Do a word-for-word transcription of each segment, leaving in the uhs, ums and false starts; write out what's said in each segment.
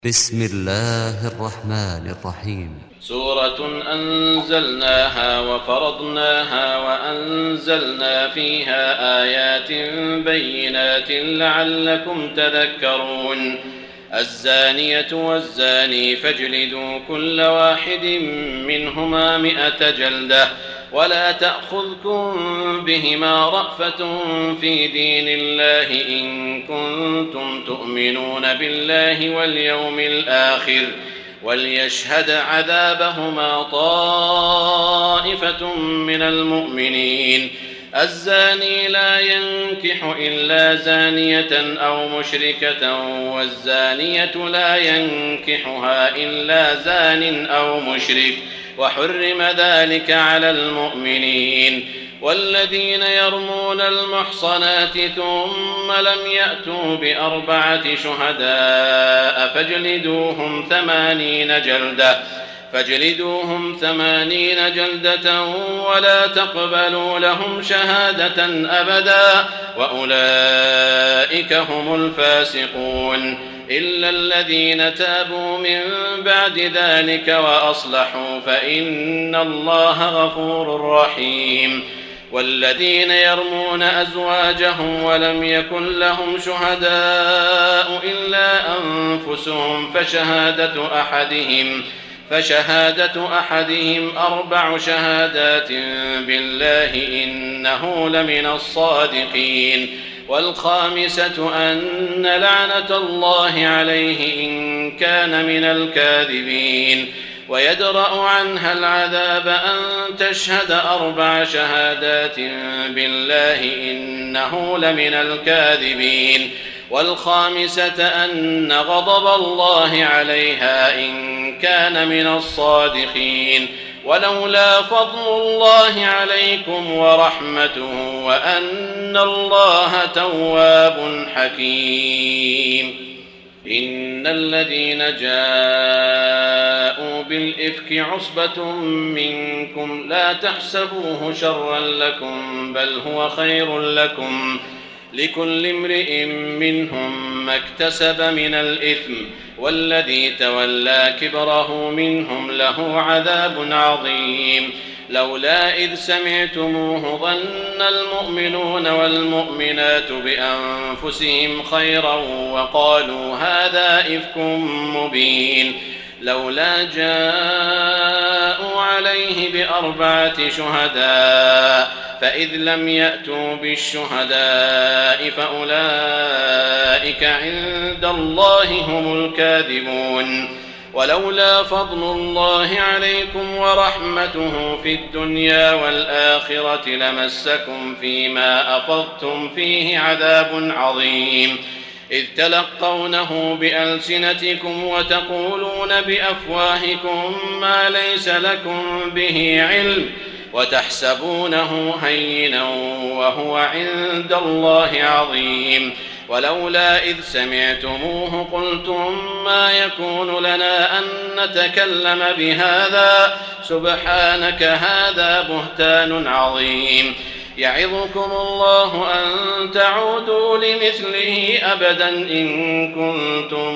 بسم الله الرحمن الرحيم. سورة أنزلناها وفرضناها وأنزلنا فيها آيات بينات لعلكم تذكرون. الزانية والزاني فاجلدوا كل واحد منهما مئة جلدة ولا تأخذكم بهما رأفة في دين الله إن كنتم تؤمنون بالله واليوم الآخر وليشهد عذابهما طائفة من المؤمنين. الزاني لا ينكح إلا زانية أو مشركة والزانية لا ينكحها إلا زان أو مشرك وحرم ذلك على المؤمنين. والذين يرمون المحصنات ثم لم يأتوا بأربعة شهداء فاجلدوهم ثمانين جلدة فاجلدوهم ثمانين جلدة ولا تقبلوا لهم شهادة أبدا وأولئك هم الفاسقون إلا الذين تابوا من بعد ذلك وأصلحوا فإن الله غفور رحيم. والذين يرمون أزواجهم ولم يكن لهم شهداء إلا أنفسهم فشهادة أحدهم فشهادة أحدهم أربع شهادات بالله إنه لمن الصادقين. والخامسة أن لعنة الله عليه إن كان من الكاذبين. ويدرأ عنها العذاب أن تشهد أربع شهادات بالله إنه لمن الكاذبين. والخامسة أن غضب الله عليها إن كان من الصادقين. ولولا فضل الله عليكم ورحمته وأن الله تواب حكيم. إن الذين جاءوا بالإفك عصبة منكم لا تحسبوه شرا لكم بل هو خير لكم لكل امرئ منهم ما اكتسب من الإثم والذي تولى كبره منهم له عذاب عظيم. لولا إذ سمعتموه ظن المؤمنون والمؤمنات بأنفسهم خيرا وقالوا هذا إفك مبين. لولا جاءوا عليه بأربعة شهداء فإذ لم يأتوا بالشهداء فأولئك عند الله هم الكاذبون. ولولا فضل الله عليكم ورحمته في الدنيا والآخرة لمسكم فيما أفضتم فيه عذاب عظيم إذ تلقونه بألسنتكم وتقولون بأفواهكم ما ليس لكم به علم وتحسبونه هينا وهو عند الله عظيم. ولولا إذ سمعتموه قلتم ما يكون لنا أن نتكلم بهذا سبحانك هذا بهتان عظيم. يعظكم الله أن تعودوا لمثله أبدا إن كنتم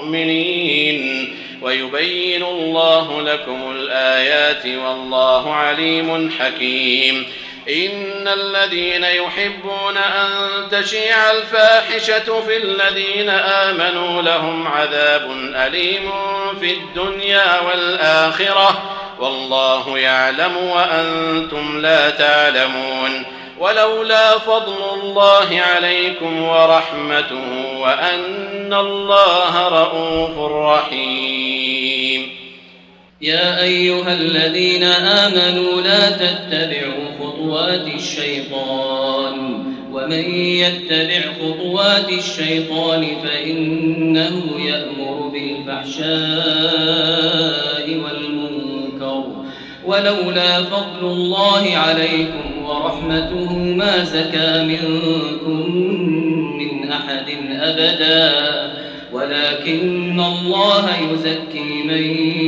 مؤمنين ويبين الله لكم الآيات والله عليم حكيم. إن الذين يحبون أن تشيع الفاحشة في الذين آمنوا لهم عذاب أليم في الدنيا والآخرة والله يعلم وأنتم لا تعلمون. ولولا فضل الله عليكم ورحمته وأن الله رءوف رحيم. يا أيها الذين آمنوا لا تتبعوا خطوات الشيطان ومن يتبع خطوات الشيطان فإنه يأمر بالفحشاء والمنكر. ولولا فضل الله عليكم ورحمته ما زكى منكم من أحد أبدا ولكن الله يزكي من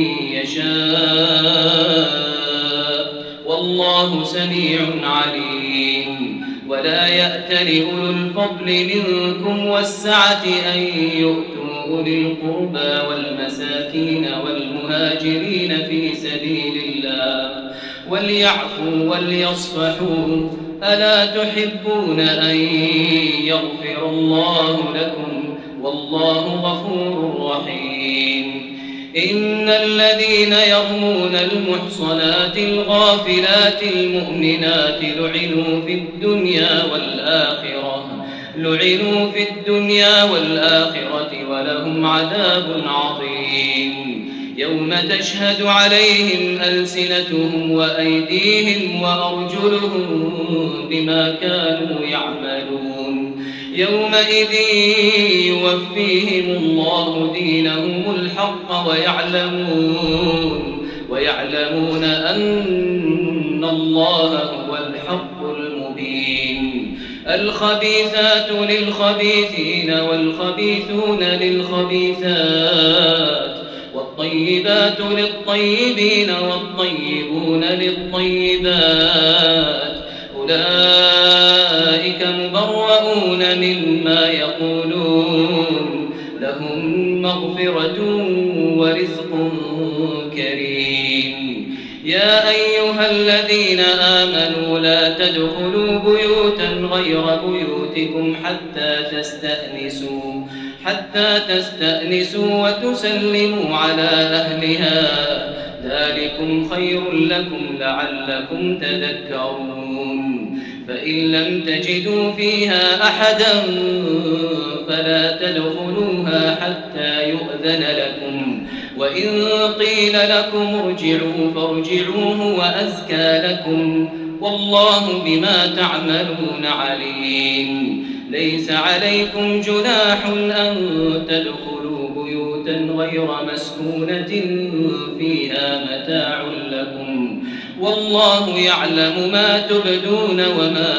يشاء والله سميع عليم. ولا يأتل أولو الفضل منكم والسعة أن يؤتوا أولي القربى والمساكين والمهاجرين في سبيل الله وليعفوا وليصفحوا ألا تحبون أن يغفر الله لكم والله غفور رحيم إن الذين يرمون المحصنات الغافلات المؤمنات لعنوا في الدنيا والآخرة لعنوا في الدنيا والآخرة ولهم عذاب عظيم يوم تشهد عليهم ألسنتهم وأيديهم وأرجلهم بما كانوا يعملون يومئذ يوفيهم الله دينهم الحق ويعلمون ويعلمون أن الله هو الحق المبين الخبيثات للخبيثين والخبيثون للخبيثات والطيبات للطيبين والطيبون للطيبات أولئك مبرؤون مما يقولون لهم مغفرة ورزق كريم يا أيها الذين آمنوا لا تدخلوا بيوتا غير بيوتكم حتى تستأنسوا حتى تستأنسوا وتسلموا على أهلها ذلكم خير لكم لعلكم تذكرون فإن لم تجدوا فيها أحدا فلا تدخلوها حتى يؤذن لكم وإن قيل لكم ارجعوا فارجعوا هو أزكى لكم والله بما تعملون عليم ليس عليكم جناح أن تدخلوا بيوتا غير مسكونة فيها متاع لكم والله يعلم ما تبدون وما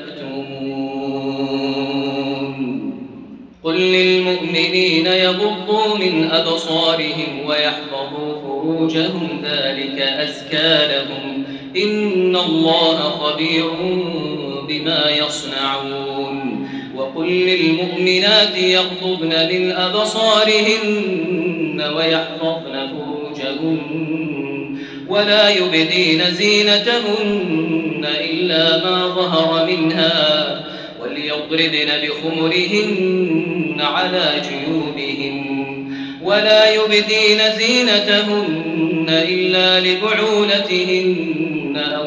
تكتمون قل للمؤمنين يغضوا من أبصارهم ويحفظوا فروجهم ذلك أزكى لهم إن الله خبير بما يصنعون وقل للمؤمنات يغضضن من أبصارهن ويحفظن فروجهن ولا يبدين زينتهن إلا ما ظهر منها وليضربن بخمرهن على جيوبهن ولا يبدين زينتهن إلا لبعولتهن أو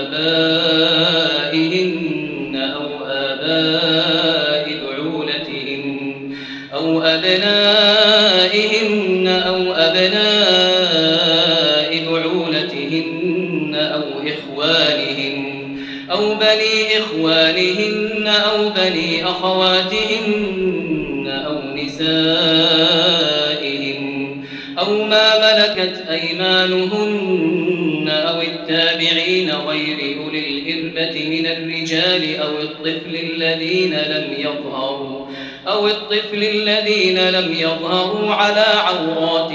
آبائهن أو آباء بعولتهن أو أبنائهن أو أبناء بعولتهن أو إخوانهن أو بني إخوانهن أو بني أخواتهن أو نسائهن أو ما ملكت أيمانهن أو التابعين غير أولي الإربة من الرجال أو الطفل الذين لم يظهروا أو الطفل الذين لم يظهروا على عورات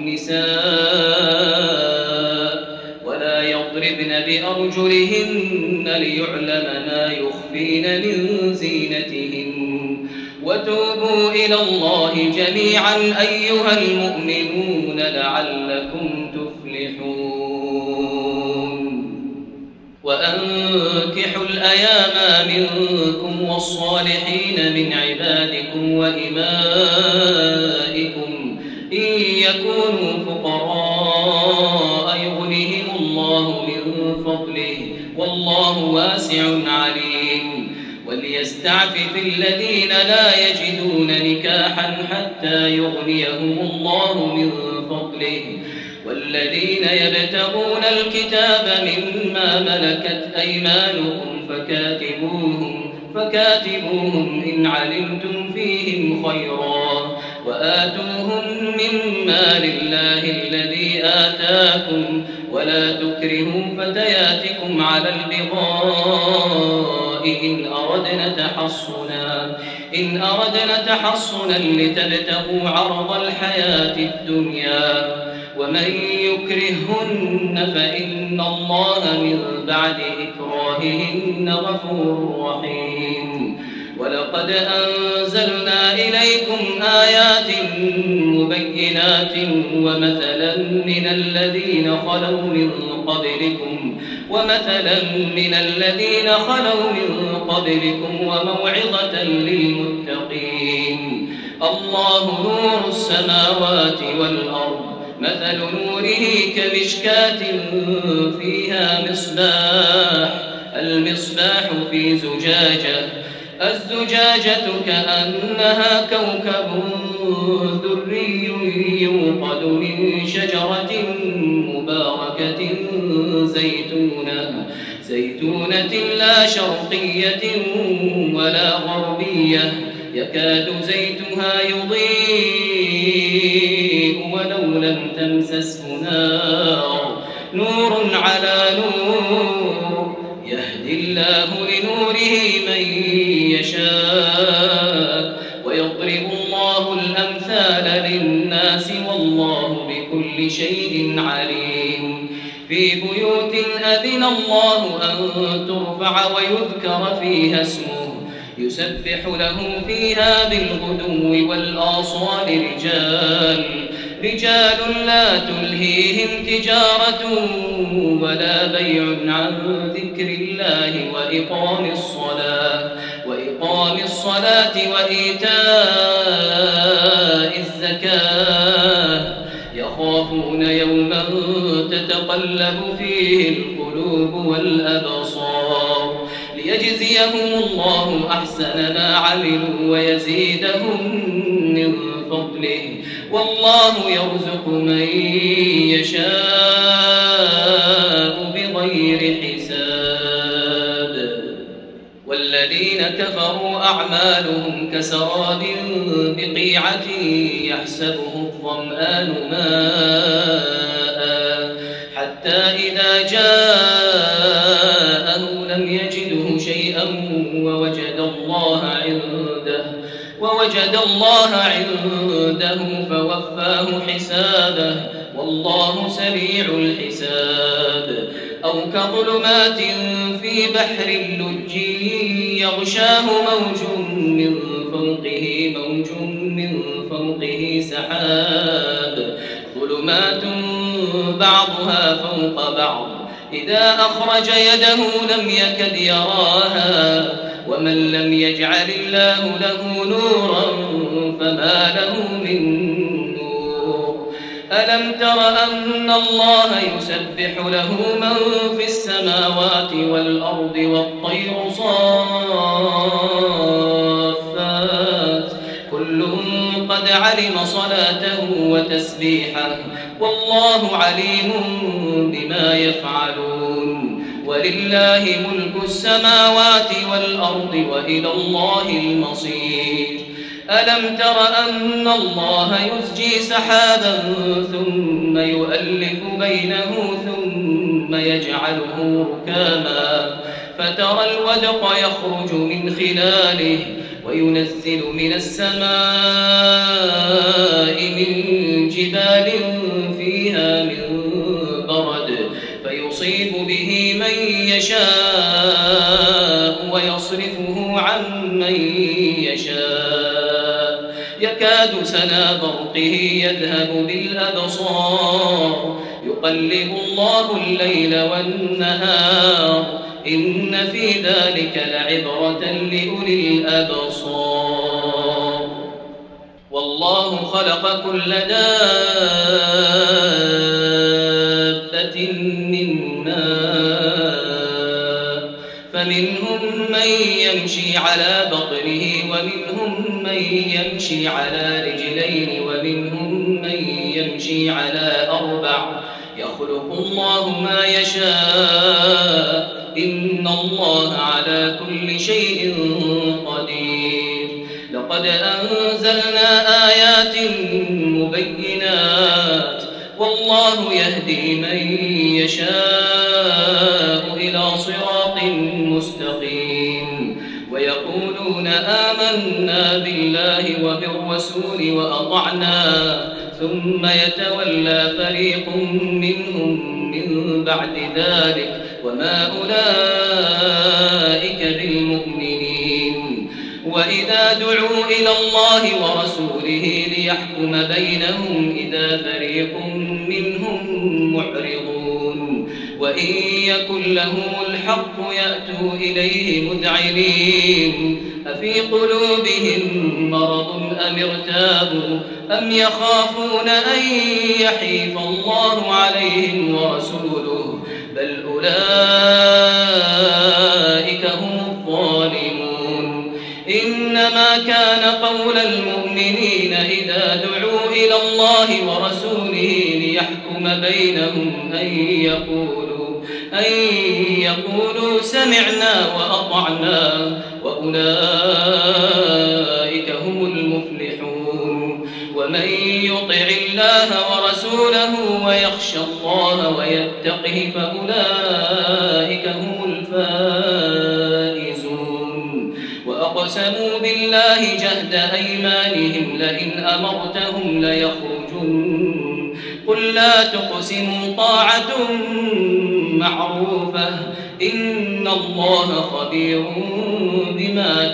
النساء ولا يضربن بأرجلهن ليعلم ما يخفين من زينتهن وتوبوا إلى الله جميعا أيها المؤمنون لعلكم تفلحون وأنكحوا الأيام منكم والصالحين من عبادكم وإمائكم إن يكونوا فقراء يغنيهم الله من فضله والله واسع عليم وليستعفف الذين لا يجدون نكاحا حتى يغنيهم الله من فضله والذين يبتغون الكتاب مما ملكت أيمانهم فكاتبوهم فكاتبوهم إن علمتم فيهم خيرا وآتوهم مما لله الذي آتاكم ولا تكرهوا فتياتكم على البغاء إن أردنا تحصنا إن أردنا تحصنا لتبتغوا عرض الحياة الدنيا ومن يكرههن فإن الله من بعد إكراههن غفور رحيم ولقد أنزلنا إليكم آيات مبينات ومثلا من الذين خلوا من قبلكم ومثلا من الذين خلوا من قبلكم وموعظة للمتقين. الله نور السماوات والأرض مثل نوره كمشكاة فيها مصباح المصباح في زجاجة الزجاجة كأنها كوكب دري يوقد من شجرة مباركة زيتونة زيتونة لا شرقية ولا غربية يكاد زيتها يضيء ولو لم تمسسه نار نور على نور يهدي الله لنوره من يشاء ويضرب الله الأمثال للناس والله بكل شيء عليم. في بيوت أذن الله أن ترفع ويذكر فيها اسمه يسبح له فيها بالغدو والآصال رجال رجال لا تلهيهم تجارة ولا بيع عن ذكر الله وإقام الصلاة وإقام الصلاة وإيتاء الزكاة يخافون يوما تتقلب فيه القلوب والأبصار ليجزيهم الله أحسن ما عملوا ويزيدهم من فضله والله يرزق من يشاء بغير حساب. والذين كفروا أعمالهم كسراب بقيعة يحسبه الظمآن ماء حتى إذا جاءه لم يجده شيئا ووجد الله عنده ووجد الله عنده فوفاه حسابه والله سريع الحساب. أو كظلمات في بحر اللج يغشاه موج من فوقه موج من فوقه سحاب ظلمات بعضها فوق بعض إذا أخرج يده لم يكد يراها ومن لم يجعل الله له نورا فما له من نور. ألم تر أن الله يسبح له من في السماوات والأرض والطير صافات كل قد علم صلاته وتسبيحه والله عليم بما يفعلون. ولله ملك السماوات والأرض وإلى الله المصير. ألم تر أن الله يزجي سحابا ثم يؤلف بينه ثم يجعله ركاما فترى الودق يخرج من خلاله وينزل من السماء من جبال فيها من برد فيصيب به من يشاء ويصرفه عن من يشاء يكاد سنا برقه يذهب بالأبصار يقلب الله الليل والنهار إن في ذلك لعبرة لأولي الأبصار. والله خلق كل دابة من ماء فمنهم من يمشي على بطنه ومنهم من يمشي على رجلين ومنهم من يمشي على أربع يخلق الله ما يشاء إن الله على كل شيء قدير. لقد أنزلنا آيات مبينات والله يهدي من يشاء إلى صراط مستقيم. ويقولون آمنا بالله وبالرسول وأطعنا ثم يتولى فريق منهم من بعد ذلك وما أولئك بالمؤمنين. وإذا دعوا إلى الله ورسوله ليحكم بينهم إذا فريق منهم معرضون وإن يكن لهم الحق يأتوا إليه مذعنين أفي قلوبهم مرض أم ارتابوا أم يخافون أن يحيف الله عليهم ورسوله بل أولئك هم الظالمون إنما كان قول المؤمنين إذا دعوا إلى الله ورسوله ليحكم بينهم أن يقولوا أن يقولوا سمعنا وأطعنا وأولئك هم المفلحون ومن يطع الله ورسوله ويخشى الله ويتقه فأولئك هم الفائزون وأقسموا بالله جهد أيمانهم لئن أمرتهم ليخرجون قل لا تقسموا طاعة معروفة إن الله خبير بما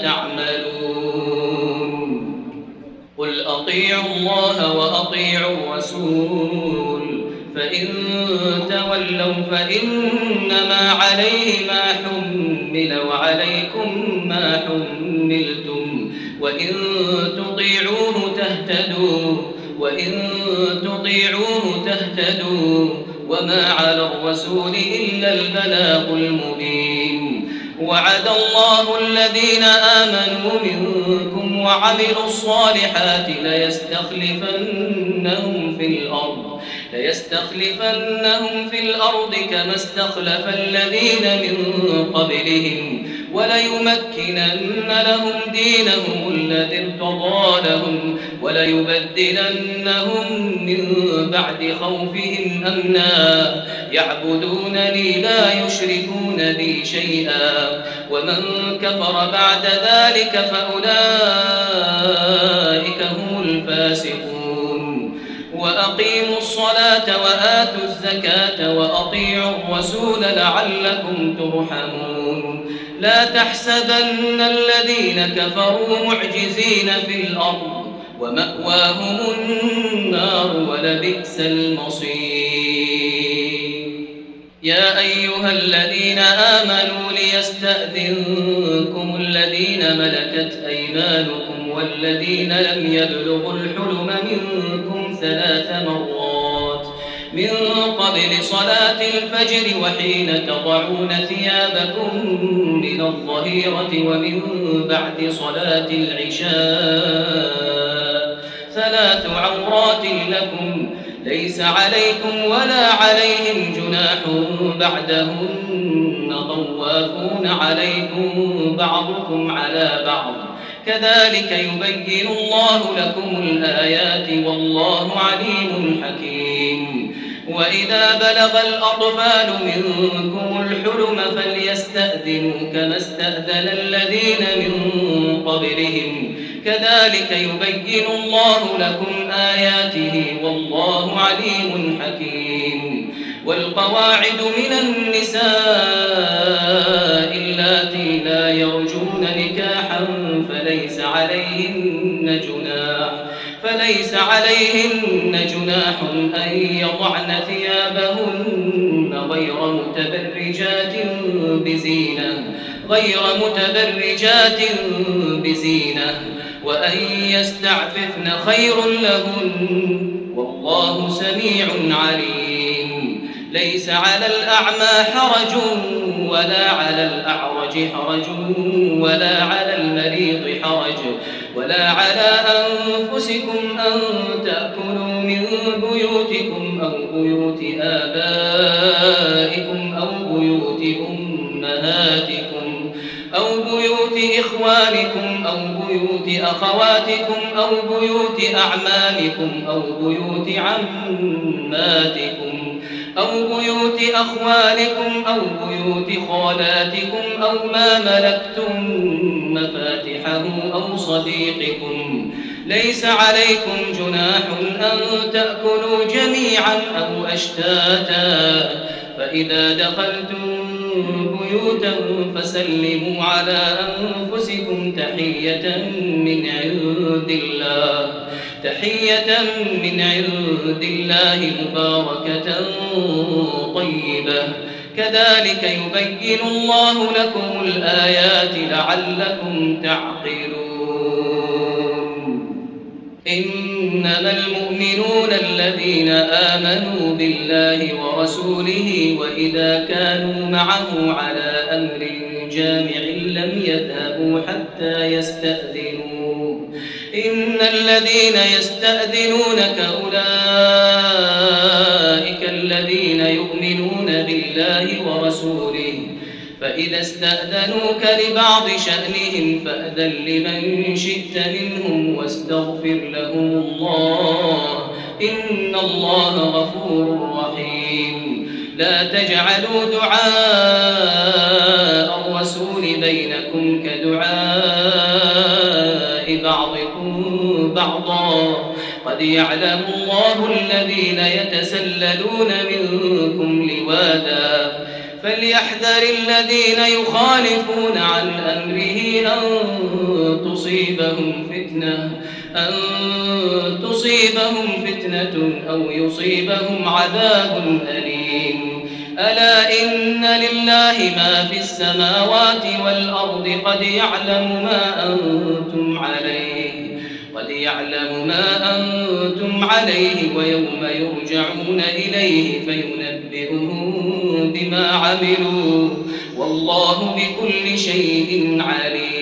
تعملون قل أطيعوا الله وأطيعوا الرسول فإن تولوا فإنما عليه ما حمل وعليكم ما حملتم وإن تطيعوه تهتدوا وإن تطيعوه تهتدوا وما على الرسول إلا البلاغ المبين وعد الله الذين آمنوا منكم وعملوا الصالحات ليستخلفنهم في الأرض ليستخلفنهم في الأرض كما استخلف الذين من قبلهم وليمكنن لهم دينهم الذي ارتضى لهم وليبدلنهم من بعد خوفهم أمنا يعبدونني لا يشركون بي شيئا ومن كفر بعد ذلك فأولئك هم الفاسقون وأقيموا الصلاة وآتوا الزكاة وأطيعوا الرسول لعلكم ترحمون لا تحسبن الذين كفروا معجزين في الأرض ومأواهم النار ولبئس المصير يا أيها الذين آمنوا ليستأذنكم الذين ملكت أيمانكم والذين لم يبلغوا الحلم منكم ثلاث مرات من قبل صلاة الفجر وحين تضعون ثيابكم من الظهيرة ومن بعد صلاة العشاء ثلاث عورات لكم ليس عليكم ولا عليهم جناح بعدهن طوافون عليكم بعضكم على بعض كذلك يبين الله لكم الآيات والله عليم حكيم وإذا بلغ الأطفال منكم الحلم فليستأذنوا كما استأذن الذين من قبلهم كذلك يبين الله لكم آياته والله عليم حكيم والقواعد من النساء اللاتي لا يرجون نكاحا فليس عليهن جناح فليس عليهن جناح أن يضعن ثيابهن غير متبرجات بزينة غير متبرجات بزينة وأن يستعففن خير لهن والله سميع عليم ليس على الأعمى حرج ولا على الأعرج حرج ولا على المريض حرج ولا على أنفسكم أن تأكلوا من بيوتكم أو بيوت آبائكم أو بيوت أمهاتكم أو بيوت إخوانكم أو بيوت أخواتكم أو بيوت أعمامكم أو بيوت عماتكم أو بيوت أخوالكم أو بيوت خالاتكم أو ما ملكتم مفاتحه أو صديقكم ليس عليكم جناح أن تأكلوا جميعا أو أشتاتا فإذا دخلتم بيوتا فسلموا على أنفسكم تحية من عند الله تحية من عند الله مباركة طيبة كذلك يبين الله لكم الآيات لعلكم تعقلون إنما المؤمنون الذين آمنوا بالله ورسوله وإذا كانوا معه على أمر جامع لم يذهبوا حتى يستأذنوه إن الذين يستأذنونك أولئك الذين يؤمنون بالله ورسوله فإذا استأذنوك لبعض شأنهم فأذن لمن شئت منهم واستغفر لهم الله إن الله غفور رحيم لا تجعلوا دعاء الرسول بينكم كدعاء بعضكم بعضا قد يعلم الله الذين يتسللون منكم لواذا فليحذر الذين يخالفون عن أمره أن تصيبهم فتنة أن تصيبهم فتنة أو يصيبهم عذاب أليم ألا إن لله ما في السماوات والأرض قد يعلم ما أنتم عليه قد يعلم ما أنتم عليه ويوم يرجعون إليه فينبئهم بما عملوا والله بكل شيء عليم